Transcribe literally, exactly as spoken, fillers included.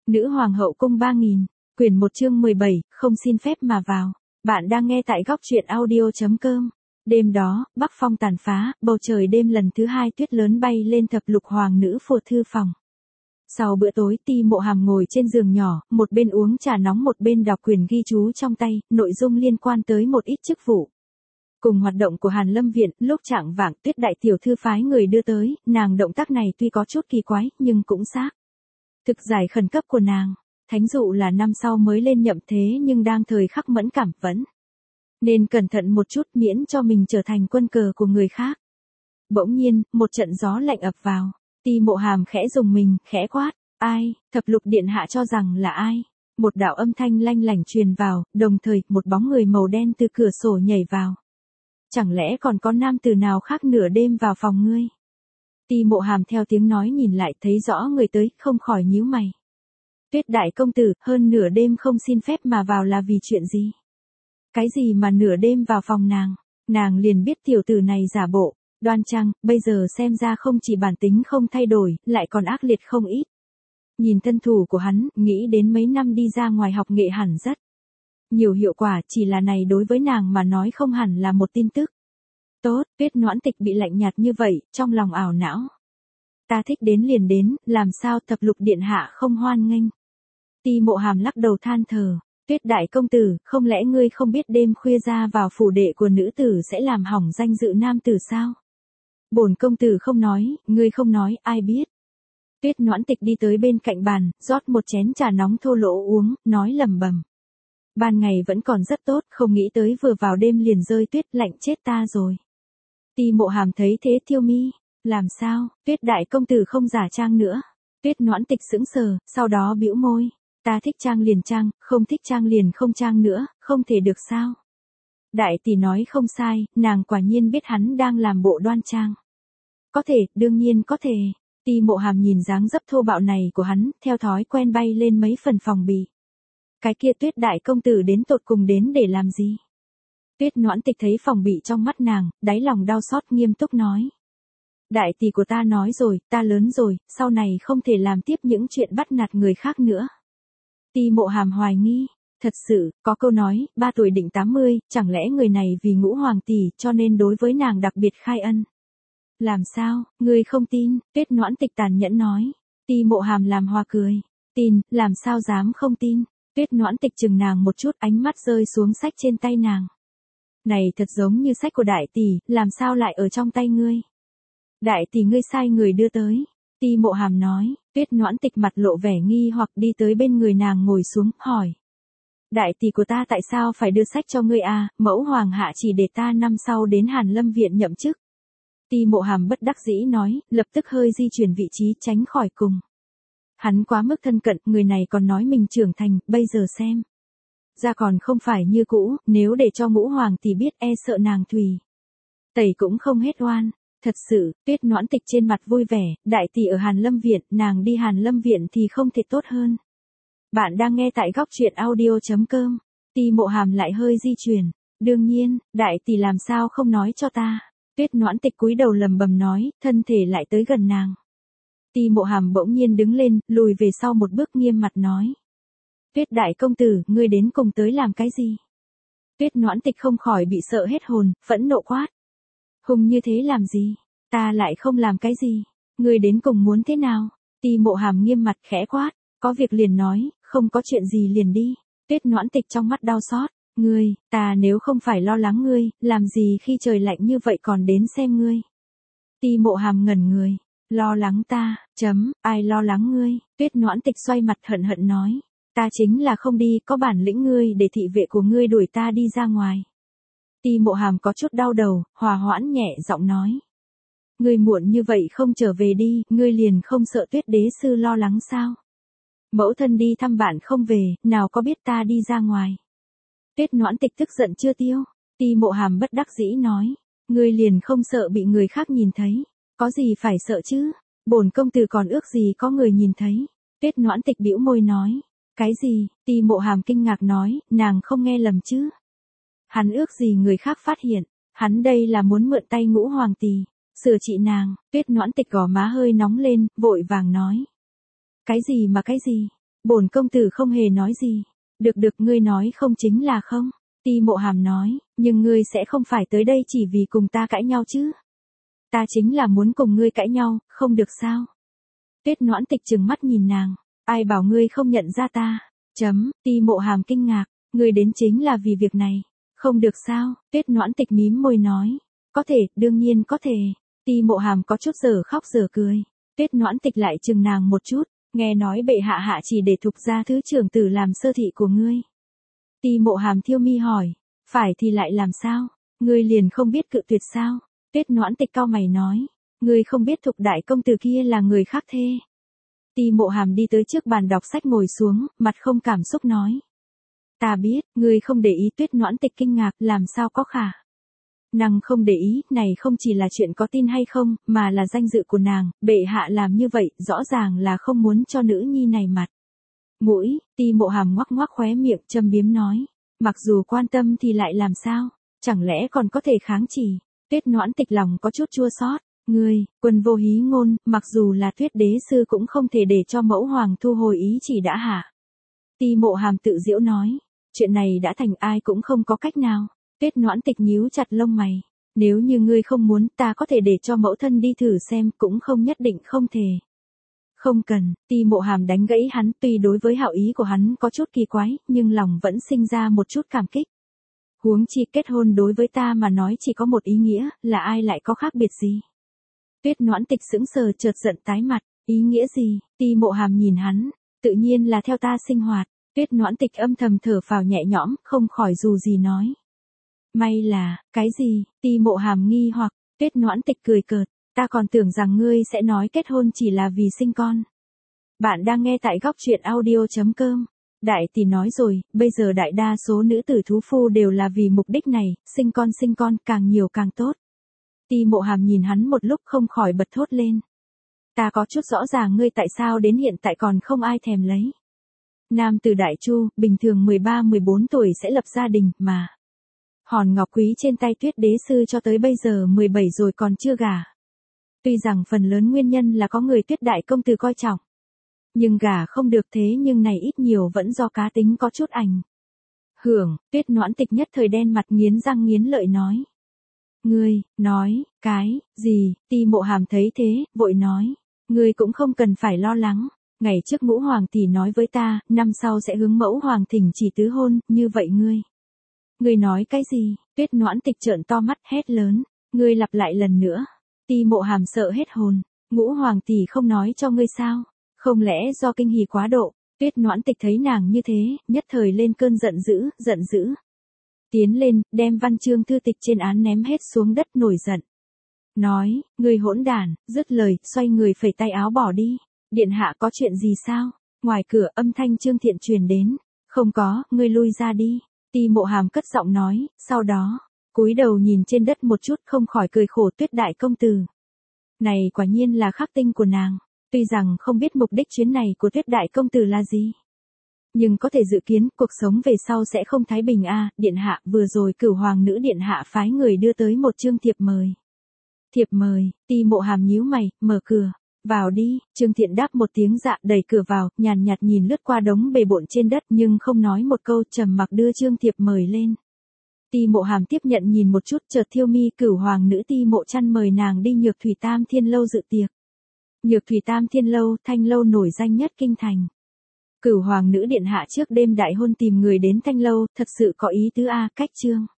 Nữ hoàng hậu cung ba nghìn, quyển một chương mười bảy, không xin phép mà vào. Bạn đang nghe tại góc truyện audio chấm com. Đêm đó, bắc phong tàn phá, bầu trời đêm lần thứ hai tuyết lớn bay lên thập lục hoàng nữ phù thư phòng. Sau bữa tối, Ti Mộ Hàm ngồi trên giường nhỏ, một bên uống trà nóng một bên đọc quyển ghi chú trong tay, nội dung liên quan tới một ít chức vụ. Cùng hoạt động của Hàn Lâm Viện, lúc chạng vạng Tuyết đại tiểu thư phái người đưa tới, nàng động tác này tuy có chút kỳ quái, nhưng cũng xác. Thực giải khẩn cấp của nàng, thánh dụ là năm sau mới lên nhậm thế nhưng đang thời khắc mẫn cảm vẫn. Nên cẩn thận một chút miễn cho mình trở thành quân cờ của người khác. Bỗng nhiên, một trận gió lạnh ập vào. Ti Mộ Hàm khẽ rùng mình, khẽ quát, ai, thập lục điện hạ cho rằng là ai? Một đạo âm thanh lanh lảnh truyền vào, đồng thời, một bóng người màu đen từ cửa sổ nhảy vào. Chẳng lẽ còn có nam tử nào khác nửa đêm vào phòng ngươi? Ti Mộ Hàm theo tiếng nói nhìn lại thấy rõ người tới, không khỏi nhíu mày. Tuyết đại công tử, hơn nửa đêm không xin phép mà vào là vì chuyện gì? Cái gì mà nửa đêm vào phòng nàng? Nàng liền biết tiểu tử này giả bộ, đoan trang, bây giờ xem ra không chỉ bản tính không thay đổi, lại còn ác liệt không ít. Nhìn thân thủ của hắn, nghĩ đến mấy năm đi ra ngoài học nghệ hẳn rất nhiều hiệu quả, chỉ là này đối với nàng mà nói không hẳn là một tin tức. Tốt, Tuyết Noãn Tịch bị lạnh nhạt như vậy, trong lòng ảo não. Ta thích đến liền đến, làm sao thập lục điện hạ không hoan nghênh. Ti Mộ Hàm lắc đầu than thở, Tuyết đại công tử, không lẽ ngươi không biết đêm khuya ra vào phủ đệ của nữ tử sẽ làm hỏng danh dự nam tử sao? Bổn công tử không nói, ngươi không nói, ai biết. Tuyết Noãn Tịch đi tới bên cạnh bàn, rót một chén trà nóng thô lỗ uống, nói lẩm bẩm. Ban ngày vẫn còn rất tốt, không nghĩ tới vừa vào đêm liền rơi tuyết, lạnh chết ta rồi. Ti Mộ Hàm thấy thế thiêu mi, làm sao, Tuyết đại công tử không giả trang nữa. Tuyết Noãn Tịch sững sờ, sau đó bĩu môi, ta thích trang liền trang, không thích trang liền không trang nữa, không thể được sao? Đại tỷ nói không sai, nàng quả nhiên biết hắn đang làm bộ đoan trang. Có thể, đương nhiên có thể. Ti Mộ Hàm nhìn dáng dấp thô bạo này của hắn, theo thói quen bay lên mấy phần phòng bì. Cái kia Tuyết đại công tử đến tột cùng đến để làm gì? Tuyết Noãn Tịch thấy phòng bị trong mắt nàng, đáy lòng đau xót nghiêm túc nói. Đại tỷ của ta nói rồi, ta lớn rồi, sau này không thể làm tiếp những chuyện bắt nạt người khác nữa. Ti Mộ Hàm hoài nghi, thật sự, có câu nói, ba tuổi định tám mươi, chẳng lẽ người này vì ngũ hoàng tỷ cho nên đối với nàng đặc biệt khai ân. Làm sao, ngươi không tin, Tuyết Noãn Tịch tàn nhẫn nói. Ti Mộ Hàm làm hoa cười, tin, làm sao dám không tin. Tuyết Noãn Tịch chừng nàng một chút, ánh mắt rơi xuống sách trên tay nàng. Này thật giống như sách của đại tỷ, làm sao lại ở trong tay ngươi? Đại tỷ ngươi sai người đưa tới. Ti Mộ Hàm nói, Tuyết Noãn Tịch mặt lộ vẻ nghi hoặc đi tới bên người nàng ngồi xuống, hỏi. Đại tỷ của ta tại sao phải đưa sách cho ngươi à, mẫu hoàng hạ chỉ để ta năm sau đến Hàn Lâm Viện nhậm chức. Ti Mộ Hàm bất đắc dĩ nói, lập tức hơi di chuyển vị trí tránh khỏi cùng. Hắn quá mức thân cận, người này còn nói mình trưởng thành, bây giờ xem. Ra còn không phải như cũ, nếu để cho ngũ hoàng thì biết e sợ nàng thùy. Tẩy cũng không hết oan. Thật sự, Tuyết Noãn Tịch trên mặt vui vẻ, đại tỷ ở Hàn Lâm Viện, nàng đi Hàn Lâm Viện thì không thể tốt hơn. Bạn đang nghe tại góc truyện audio chấm com. Ti Mộ Hàm lại hơi di chuyển. Đương nhiên, đại tỷ làm sao không nói cho ta. Tuyết Noãn Tịch cúi đầu lầm bầm nói, thân thể lại tới gần nàng. Ti Mộ Hàm bỗng nhiên đứng lên, lùi về sau một bước nghiêm mặt nói. Tuyết đại công tử, ngươi đến cùng tới làm cái gì? Tuyết Noãn Tịch không khỏi bị sợ hết hồn, phẫn nộ quát. Hùng như thế làm gì? Ta lại không làm cái gì? Ngươi đến cùng muốn thế nào? Ti Mộ Hàm nghiêm mặt khẽ quát, có việc liền nói, không có chuyện gì liền đi. Tuyết Noãn Tịch trong mắt đau xót, ngươi, ta nếu không phải lo lắng ngươi, làm gì khi trời lạnh như vậy còn đến xem ngươi? Ti Mộ Hàm ngẩn người, lo lắng ta, chấm, ai lo lắng ngươi? Tuyết Noãn Tịch xoay mặt hận hận nói, ta chính là không đi, có bản lĩnh ngươi để thị vệ của ngươi đuổi ta đi ra ngoài. Ti Mộ Hàm có chút đau đầu, hòa hoãn nhẹ giọng nói. Ngươi muộn như vậy không trở về đi, ngươi liền không sợ Tuyết đế sư lo lắng sao? Mẫu thân đi thăm bạn không về, nào có biết ta đi ra ngoài. Tuyết Noãn Tịch tức giận chưa tiêu. Ti Mộ Hàm bất đắc dĩ nói. Ngươi liền không sợ bị người khác nhìn thấy. Có gì phải sợ chứ? Bổn công tử còn ước gì có người nhìn thấy. Tuyết Noãn Tịch bĩu môi nói. Cái gì? Ti Mộ Hàm kinh ngạc nói, nàng không nghe lầm chứ? Hắn ước gì người khác phát hiện, hắn đây là muốn mượn tay ngũ hoàng tỷ, sửa trị nàng. Tuyết Noãn Tịch gò má hơi nóng lên, vội vàng nói. Cái gì mà cái gì? Bổn công tử không hề nói gì. Được được, ngươi nói không chính là không. Ti Mộ Hàm nói, nhưng ngươi sẽ không phải tới đây chỉ vì cùng ta cãi nhau chứ. Ta chính là muốn cùng ngươi cãi nhau, không được sao? Tuyết Noãn Tịch trừng mắt nhìn nàng, ai bảo ngươi không nhận ra ta? Chấm, Ti Mộ Hàm kinh ngạc, ngươi đến chính là vì việc này. Không được sao? Tuyết Noãn Tịch mím môi nói, có thể, đương nhiên có thể. Ti Mộ Hàm có chút giờ khóc giờ cười. Tuyết Noãn Tịch lại chừng nàng một chút, nghe nói bệ hạ hạ chỉ để Thục gia thứ trưởng tử làm sơ thị của ngươi. Ti Mộ Hàm thiêu mi hỏi, phải thì lại làm sao? Ngươi liền không biết cự tuyệt sao? Tuyết Noãn Tịch cau mày nói, ngươi không biết Thục đại công tử kia là người khác thê. Ti Mộ Hàm đi tới trước bàn đọc sách ngồi xuống, mặt không cảm xúc nói. Ta biết, ngươi không để ý. Tuyết Noãn Tịch kinh ngạc, làm sao có khả. Nàng không để ý, này không chỉ là chuyện có tin hay không, mà là danh dự của nàng, bệ hạ làm như vậy, rõ ràng là không muốn cho nữ nhi này mặt. Mũi, Ti Mộ Hàm ngoắc ngoắc khóe miệng châm biếm nói, mặc dù quan tâm thì lại làm sao, chẳng lẽ còn có thể kháng chỉ. Tuyết Noãn Tịch lòng có chút chua xót, ngươi, Quân Vô Hí Ngôn, mặc dù là Tuyết đế sư cũng không thể để cho mẫu hoàng thu hồi ý chỉ đã hả. Ti Mộ Hàm tự giễu nói, chuyện này đã thành ai cũng không có cách nào. Tuyết Noãn Tịch nhíu chặt lông mày, nếu như ngươi không muốn ta có thể để cho mẫu thân đi thử xem, cũng không nhất định không thể. Không cần, Ti Mộ Hàm đánh gãy hắn, tuy đối với hảo ý của hắn có chút kỳ quái, nhưng lòng vẫn sinh ra một chút cảm kích. Huống chi kết hôn đối với ta mà nói chỉ có một ý nghĩa, là ai lại có khác biệt gì. Tuyết Noãn Tịch sững sờ chợt giận tái mặt, ý nghĩa gì? Ti Mộ Hàm nhìn hắn, tự nhiên là theo ta sinh hoạt. Tuyết Noãn Tịch âm thầm thở phào nhẹ nhõm, không khỏi dù gì nói. May là, cái gì? Ti Mộ Hàm nghi hoặc, Tuyết Noãn Tịch cười cợt, ta còn tưởng rằng ngươi sẽ nói kết hôn chỉ là vì sinh con. Bạn đang nghe tại góc truyện audio chấm com. Đại tỷ nói rồi, bây giờ đại đa số nữ tử thú phu đều là vì mục đích này, sinh con sinh con, càng nhiều càng tốt. Ti Mộ Hàm nhìn hắn một lúc không khỏi bật thốt lên. Ta có chút rõ ràng ngươi tại sao đến hiện tại còn không ai thèm lấy. Nam tử Đại Chu, bình thường mười ba mười bốn tuổi sẽ lập gia đình, mà. Hòn ngọc quý trên tay Tuyết đế sư cho tới bây giờ mười bảy rồi còn chưa gả. Tuy rằng phần lớn nguyên nhân là có người Tuyết đại công tử coi trọng. Nhưng gả không được, thế nhưng này ít nhiều vẫn do cá tính có chút ảnh hưởng. Tuyết Noãn Tịch nhất thời đen mặt nghiến răng nghiến lợi nói. Ngươi, nói, cái, gì? Ti Mộ Hàm thấy thế, vội nói. Ngươi cũng không cần phải lo lắng. Ngày trước Ngũ Hoàng tỷ nói với ta, năm sau sẽ hướng mẫu hoàng thỉnh chỉ tứ hôn, như vậy ngươi. Ngươi nói cái gì? Tuyết Noãn Tịch trợn to mắt hét lớn. Ngươi lặp lại lần nữa. Ti Mộ Hàm sợ hết hồn. Ngũ Hoàng tỷ không nói cho ngươi sao? Không lẽ do kinh hỉ quá độ? Tuyết Noãn Tịch thấy nàng như thế, nhất thời lên cơn giận dữ, giận dữ. Tiến lên, đem văn chương thư tịch trên án ném hết xuống đất nổi giận. Nói, ngươi hỗn đản, dứt lời, xoay người phẩy tay áo bỏ đi. Điện hạ có chuyện gì sao? Ngoài cửa âm thanh Trương Thiện truyền đến. Không có, ngươi lui ra đi. Ti Mộ Hàm cất giọng nói, sau đó, cúi đầu nhìn trên đất một chút không khỏi cười khổ. Tuyết đại công tử. Này quả nhiên là khắc tinh của nàng. Tuy rằng không biết mục đích chuyến này của Tuyết đại công tử là gì. Nhưng có thể dự kiến cuộc sống về sau sẽ không thái bình a. À, điện hạ, vừa rồi Cửu Hoàng nữ điện hạ phái người đưa tới một chương thiệp mời. Thiệp mời? Ti Mộ Hàm nhíu mày, mở cửa. Vào đi. Trương Thiện đáp một tiếng dạ, đẩy cửa vào, nhàn nhạt nhìn lướt qua đống bề bộn trên đất nhưng không nói một câu, trầm mặc đưa chương thiệp mời lên. Ti Mộ Hàm tiếp nhận nhìn một chút, chợt thiêu mi. Cửu Hoàng nữ Ti Mộ Chăn mời nàng đi Nhược Thủy Tam Thiên lâu dự tiệc. Nhược Thủy Tam Thiên lâu, Thanh lâu nổi danh nhất kinh thành. Cửu Hoàng nữ điện hạ trước đêm đại hôn tìm người đến Thanh lâu, thật sự có ý tứ a. Cách chương.